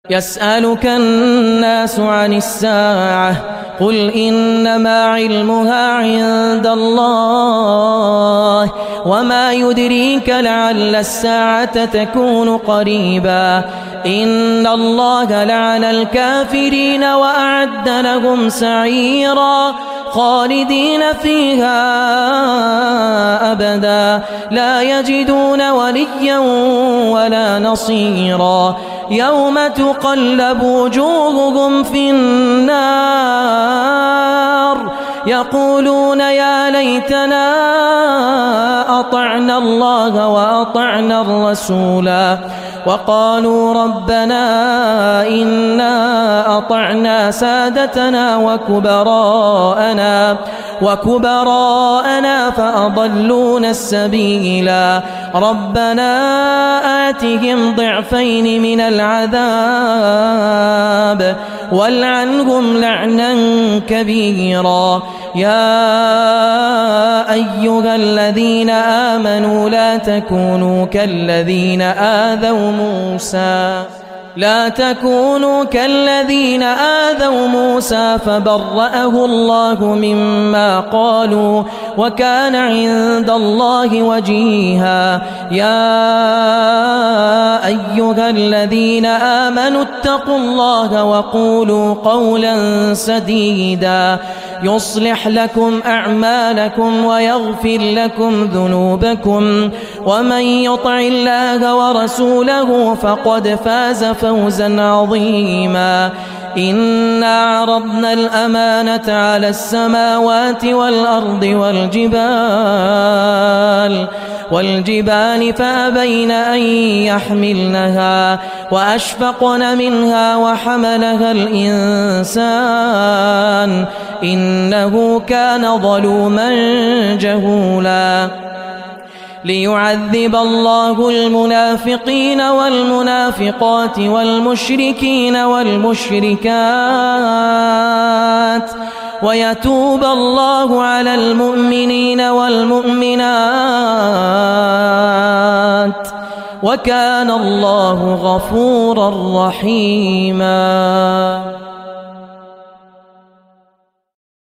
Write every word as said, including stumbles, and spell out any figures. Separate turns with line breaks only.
يسألك الناس عن الساعة قل إنما علمها عند الله وما يدريك لعل الساعة تكون قريبا إن الله لعن الكافرين وأعد لهم سعيرا خالدين فيها أبدا لا يجدون وليا ولا نصيرا يوم تقلب وجوههم في النار يقولون يا ليتنا أطعنا الله وأطعنا الرسولا وقالوا ربنا إنا أطعنا سادتنا وكبراءنا وكبراءنا فأضلونا السبيلا ربنا آتهم ضعفين من العذاب والعنهم لعنا كبيرا يا أيها الذين آمنوا لا تكونوا كالذين آذوا موسى لا تكونوا كالذين آذوا موسى فبرأه الله مما قالوا وكان عند الله وجيها يا أيها الذين آمنوا اتقوا الله وقولوا قولا سديدا يصلح لكم أعمالكم ويغفر لكم ذنوبكم ومن يطع الله ورسوله فقد فاز فوزا عظيما إنا عرضنا الأمانة على السماوات والأرض والجبال والجبال فأبين أن يحملنها وأشفقن منها وحملها الإنسان إنه كان ظلوما جهولا ليعذب الله المنافقين والمنافقات والمشركين والمشركات ويتوب الله على المؤمنين والمؤمنات وكان الله غفورا رحيما.